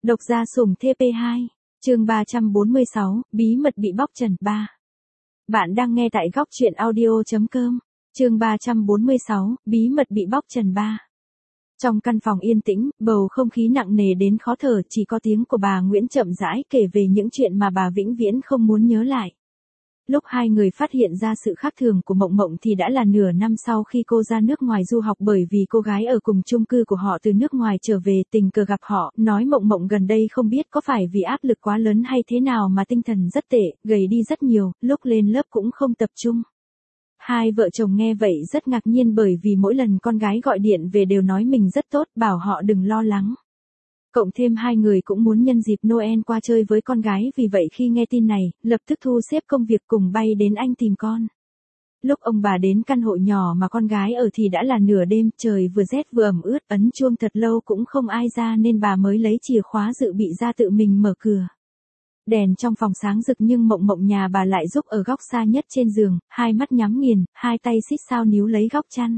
Độc gia sủng TP2, chương 346, bí mật bị bóc trần 3. Bạn đang nghe tại góc truyện audio.com, chương 346, bí mật bị bóc trần 3. Trong căn phòng yên tĩnh, bầu không khí nặng nề đến khó thở, chỉ có tiếng của bà Nguyễn chậm rãi kể về những chuyện mà bà vĩnh viễn không muốn nhớ lại. Lúc hai người phát hiện ra sự khác thường của Mộng Mộng thì đã là nửa năm sau khi cô ra nước ngoài du học, bởi vì cô gái ở cùng chung cư của họ từ nước ngoài trở về tình cờ gặp họ, nói Mộng Mộng gần đây không biết có phải vì áp lực quá lớn hay thế nào mà tinh thần rất tệ, gầy đi rất nhiều, lúc lên lớp cũng không tập trung. Hai vợ chồng nghe vậy rất ngạc nhiên, bởi vì mỗi lần con gái gọi điện về đều nói mình rất tốt, bảo họ đừng lo lắng. Cộng thêm hai người cũng muốn nhân dịp Noel qua chơi với con gái, vì vậy khi nghe tin này, lập tức thu xếp công việc cùng bay đến Anh tìm con. Lúc ông bà đến căn hộ nhỏ mà con gái ở thì đã là nửa đêm, trời vừa rét vừa ẩm ướt, ấn chuông thật lâu cũng không ai ra nên bà mới lấy chìa khóa dự bị ra tự mình mở cửa. Đèn trong phòng sáng rực nhưng Mộng Mộng nhà bà lại giúp ở góc xa nhất trên giường, hai mắt nhắm nghiền, hai tay xít sao níu lấy góc chăn.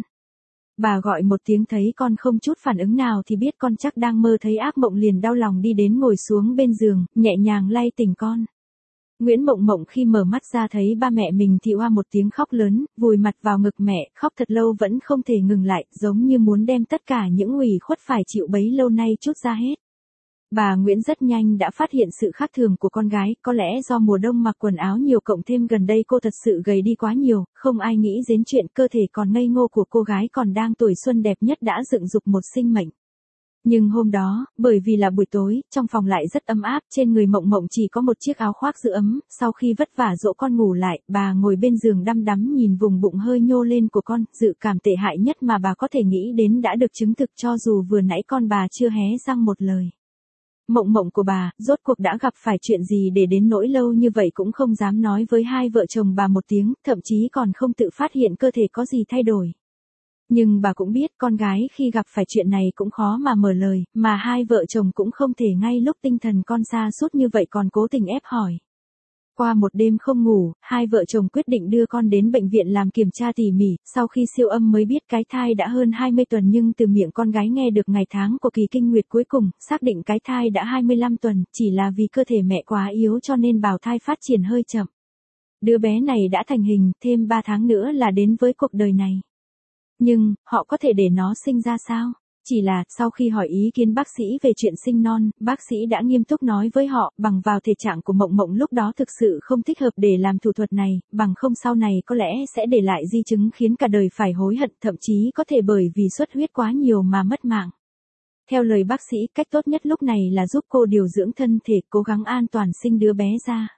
Bà gọi một tiếng thấy con không chút phản ứng nào thì biết con chắc đang mơ thấy ác mộng, liền đau lòng đi đến ngồi xuống bên giường, nhẹ nhàng lay tỉnh con. Nguyễn Mộng Mộng khi mở mắt ra thấy ba mẹ mình thì oa một tiếng khóc lớn, vùi mặt vào ngực mẹ, khóc thật lâu vẫn không thể ngừng lại, giống như muốn đem tất cả những ủy khuất phải chịu bấy lâu nay trút ra hết. Bà Nguyễn rất nhanh đã phát hiện sự khác thường của con gái, có lẽ do mùa đông mặc quần áo nhiều cộng thêm gần đây cô thật sự gầy đi quá nhiều, không ai nghĩ đến chuyện cơ thể còn ngây ngô của cô gái còn đang tuổi xuân đẹp nhất đã dựng dục một sinh mệnh. Nhưng hôm đó, bởi vì là buổi tối, trong phòng lại rất ấm áp, trên người Mộng Mộng chỉ có một chiếc áo khoác giữ ấm, sau khi vất vả dỗ con ngủ lại, bà ngồi bên giường đăm đắm nhìn vùng bụng hơi nhô lên của con, dự cảm tệ hại nhất mà bà có thể nghĩ đến đã được chứng thực cho dù vừa nãy con bà chưa hé răng một lời. Mộng Mộng của bà, rốt cuộc đã gặp phải chuyện gì để đến nỗi lâu như vậy cũng không dám nói với hai vợ chồng bà một tiếng, thậm chí còn không tự phát hiện cơ thể có gì thay đổi. Nhưng bà cũng biết con gái khi gặp phải chuyện này cũng khó mà mở lời, mà hai vợ chồng cũng không thể ngay lúc tinh thần con sa sút như vậy còn cố tình ép hỏi. Qua một đêm không ngủ, hai vợ chồng quyết định đưa con đến bệnh viện làm kiểm tra tỉ mỉ, sau khi siêu âm mới biết cái thai đã hơn 20 tuần, nhưng từ miệng con gái nghe được ngày tháng của kỳ kinh nguyệt cuối cùng, xác định cái thai đã 25 tuần, chỉ là vì cơ thể mẹ quá yếu cho nên bào thai phát triển hơi chậm. Đứa bé này đã thành hình, thêm 3 tháng nữa là đến với cuộc đời này. Nhưng, họ có thể để nó sinh ra sao? Chỉ là, sau khi hỏi ý kiến bác sĩ về chuyện sinh non, bác sĩ đã nghiêm túc nói với họ, bằng vào thể trạng của Mộng Mộng lúc đó thực sự không thích hợp để làm thủ thuật này, bằng không sau này có lẽ sẽ để lại di chứng khiến cả đời phải hối hận, thậm chí có thể bởi vì xuất huyết quá nhiều mà mất mạng. Theo lời bác sĩ, cách tốt nhất lúc này là giúp cô điều dưỡng thân thể, cố gắng an toàn sinh đứa bé ra.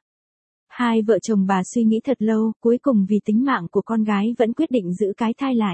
Hai vợ chồng bà suy nghĩ thật lâu, cuối cùng vì tính mạng của con gái vẫn quyết định giữ cái thai lại.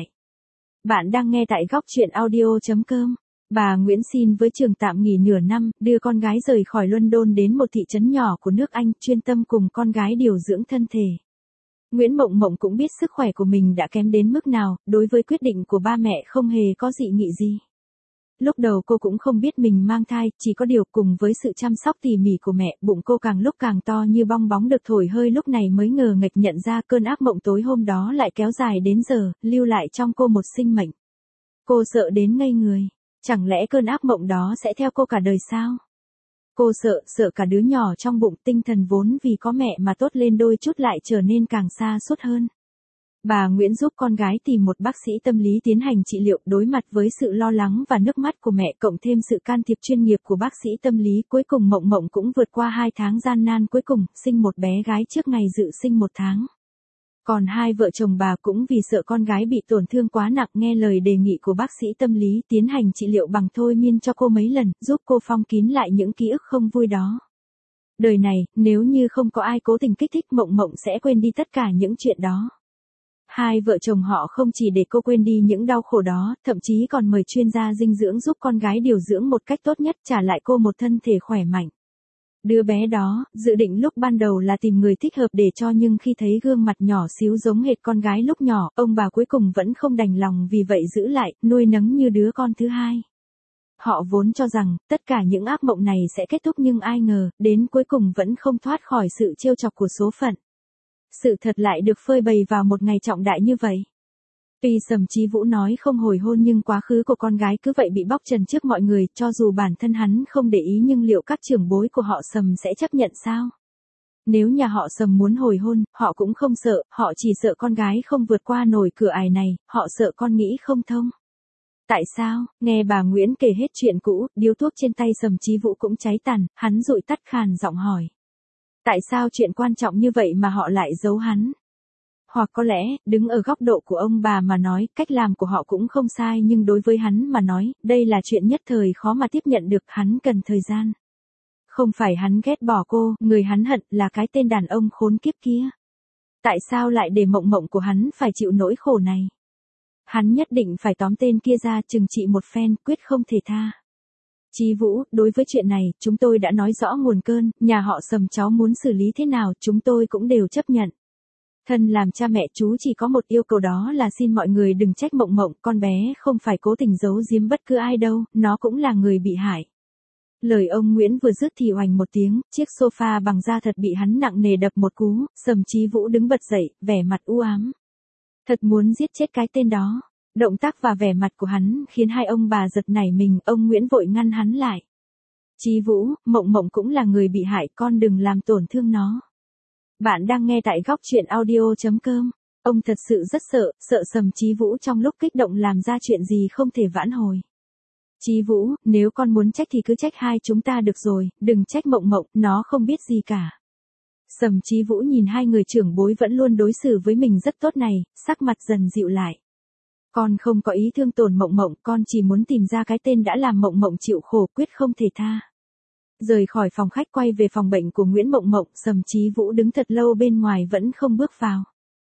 Bạn đang nghe tại góc truyện audio.com. Bà Nguyễn xin với trường tạm nghỉ nửa năm, đưa con gái rời khỏi London đến một thị trấn nhỏ của nước Anh, chuyên tâm cùng con gái điều dưỡng thân thể. Nguyễn Mộng Mộng cũng biết sức khỏe của mình đã kém đến mức nào, đối với quyết định của ba mẹ không hề có dị nghị gì. Lúc đầu cô cũng không biết mình mang thai, chỉ có điều cùng với sự chăm sóc tỉ mỉ của mẹ, bụng cô càng lúc càng to như bong bóng được thổi hơi, lúc này mới ngờ nghệch nhận ra cơn ác mộng tối hôm đó lại kéo dài đến giờ, lưu lại trong cô một sinh mệnh. Cô sợ đến ngây người. Chẳng lẽ cơn ác mộng đó sẽ theo cô cả đời sao? Cô sợ cả đứa nhỏ trong bụng, tinh thần vốn vì có mẹ mà tốt lên đôi chút lại trở nên càng sa sút hơn. Bà Nguyễn giúp con gái tìm một bác sĩ tâm lý tiến hành trị liệu, đối mặt với sự lo lắng và nước mắt của mẹ cộng thêm sự can thiệp chuyên nghiệp của bác sĩ tâm lý, cuối cùng Mộng Mộng cũng vượt qua 2 tháng gian nan cuối cùng, sinh một bé gái trước ngày dự sinh 1 tháng. Còn hai vợ chồng bà cũng vì sợ con gái bị tổn thương quá nặng nghe lời đề nghị của bác sĩ tâm lý tiến hành trị liệu bằng thôi miên cho cô mấy lần, giúp cô phong kín lại những ký ức không vui đó. Đời này, nếu như không có ai cố tình kích thích, Mộng Mộng sẽ quên đi tất cả những chuyện đó. Hai vợ chồng họ không chỉ để cô quên đi những đau khổ đó, thậm chí còn mời chuyên gia dinh dưỡng giúp con gái điều dưỡng một cách tốt nhất, trả lại cô một thân thể khỏe mạnh. Đứa bé đó, dự định lúc ban đầu là tìm người thích hợp để cho, nhưng khi thấy gương mặt nhỏ xíu giống hệt con gái lúc nhỏ, ông bà cuối cùng vẫn không đành lòng, vì vậy giữ lại, nuôi nấng như đứa con thứ hai. Họ vốn cho rằng, tất cả những ác mộng này sẽ kết thúc, nhưng ai ngờ, đến cuối cùng vẫn không thoát khỏi sự trêu chọc của số phận. Sự thật lại được phơi bày vào một ngày trọng đại như vậy. Tuy Sầm Chí Vũ nói không hồi hôn nhưng quá khứ của con gái cứ vậy bị bóc trần trước mọi người, cho dù bản thân hắn không để ý nhưng liệu các trưởng bối của họ Sầm sẽ chấp nhận sao? Nếu nhà họ Sầm muốn hồi hôn, họ cũng không sợ, họ chỉ sợ con gái không vượt qua nổi cửa ải này, họ sợ con nghĩ không thông. Tại sao? Nghe bà Nguyễn kể hết chuyện cũ, điếu thuốc trên tay Sầm Chí Vũ cũng cháy tàn, hắn dụi tắt khàn giọng hỏi. Tại sao chuyện quan trọng như vậy mà họ lại giấu hắn? Hoặc có lẽ, đứng ở góc độ của ông bà mà nói, cách làm của họ cũng không sai nhưng đối với hắn mà nói, đây là chuyện nhất thời khó mà tiếp nhận được, hắn cần thời gian. Không phải hắn ghét bỏ cô, người hắn hận là cái tên đàn ông khốn kiếp kia. Tại sao lại để mộng mộng của hắn phải chịu nỗi khổ này? Hắn nhất định phải tóm tên kia ra trừng trị một phen, quyết không thể tha. Chí Vũ, đối với chuyện này, chúng tôi đã nói rõ nguồn cơn, nhà họ Sầm cháu muốn xử lý thế nào, chúng tôi cũng đều chấp nhận. Thân làm cha mẹ chú chỉ có một yêu cầu đó là xin mọi người đừng trách mộng mộng, con bé không phải cố tình giấu giếm bất cứ ai đâu, nó cũng là người bị hại. Lời ông Nguyễn vừa dứt thì oành một tiếng, chiếc sofa bằng da thật bị hắn nặng nề đập một cú, Sầm Chí Vũ đứng bật dậy, vẻ mặt u ám. Thật muốn giết chết cái tên đó. Động tác và vẻ mặt của hắn khiến hai ông bà giật nảy mình, ông Nguyễn vội ngăn hắn lại. Chí Vũ, mộng mộng cũng là người bị hại, con đừng làm tổn thương nó. Bạn đang nghe tại góc truyện audio.com. Ông thật sự rất sợ Sầm Chí Vũ trong lúc kích động làm ra chuyện gì không thể vãn hồi. Chí Vũ, nếu con muốn trách thì cứ trách hai chúng ta được rồi, đừng trách mộng mộng, nó không biết gì cả. Sầm Chí Vũ nhìn hai người trưởng bối vẫn luôn đối xử với mình rất tốt này, sắc mặt dần dịu lại. Con không có ý thương tổn mộng mộng, con chỉ muốn tìm ra cái tên đã làm mộng mộng chịu khổ, quyết không thể tha. Rời khỏi phòng khách quay về phòng bệnh của Nguyễn Mộng Mộng, Sầm Chí Vũ đứng thật lâu bên ngoài vẫn không bước vào.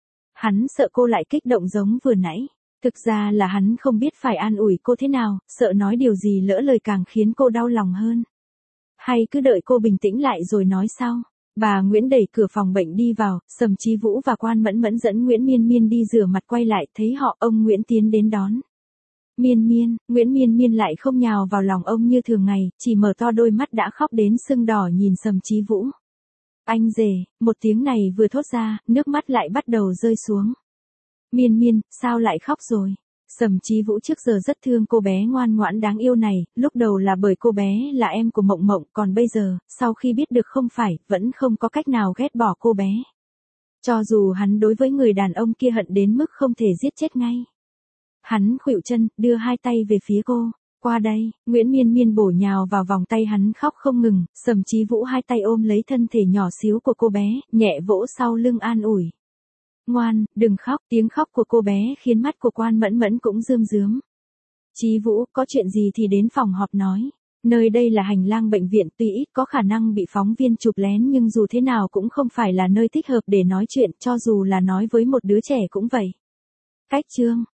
Hắn sợ cô lại kích động giống vừa nãy. Thực ra là hắn không biết phải an ủi cô thế nào, sợ nói điều gì lỡ lời càng khiến cô đau lòng hơn. Hay cứ đợi cô bình tĩnh lại rồi nói sau. Bà Nguyễn đẩy cửa phòng bệnh đi vào, Sầm Chí Vũ và Quan Mẫn Mẫn dẫn Nguyễn Miên Miên đi rửa mặt quay lại, thấy họ, ông Nguyễn tiến đến đón. Miên Miên, Nguyễn Miên Miên lại không nhào vào lòng ông như thường ngày, chỉ mở to đôi mắt đã khóc đến sưng đỏ nhìn Sầm Chí Vũ. Anh rể, một tiếng này vừa thốt ra, nước mắt lại bắt đầu rơi xuống. Miên Miên, sao lại khóc rồi? Sầm Chí Vũ trước giờ rất thương cô bé ngoan ngoãn đáng yêu này, lúc đầu là bởi cô bé là em của Mộng Mộng, còn bây giờ, sau khi biết được không phải, vẫn không có cách nào ghét bỏ cô bé. Cho dù hắn đối với người đàn ông kia hận đến mức không thể giết chết ngay. Hắn khuỵu chân, đưa hai tay về phía cô. Qua đây, Nguyễn Miên Miên bổ nhào vào vòng tay hắn khóc không ngừng, Sầm Chí Vũ hai tay ôm lấy thân thể nhỏ xíu của cô bé, nhẹ vỗ sau lưng an ủi. Ngoan, đừng khóc, tiếng khóc của cô bé khiến mắt của Quan Mẫn Mẫn cũng rơm rớm. Chí Vũ, có chuyện gì thì đến phòng họp nói. Nơi đây là hành lang bệnh viện, tuy ít có khả năng bị phóng viên chụp lén nhưng dù thế nào cũng không phải là nơi thích hợp để nói chuyện, cho dù là nói với một đứa trẻ cũng vậy. Cách chương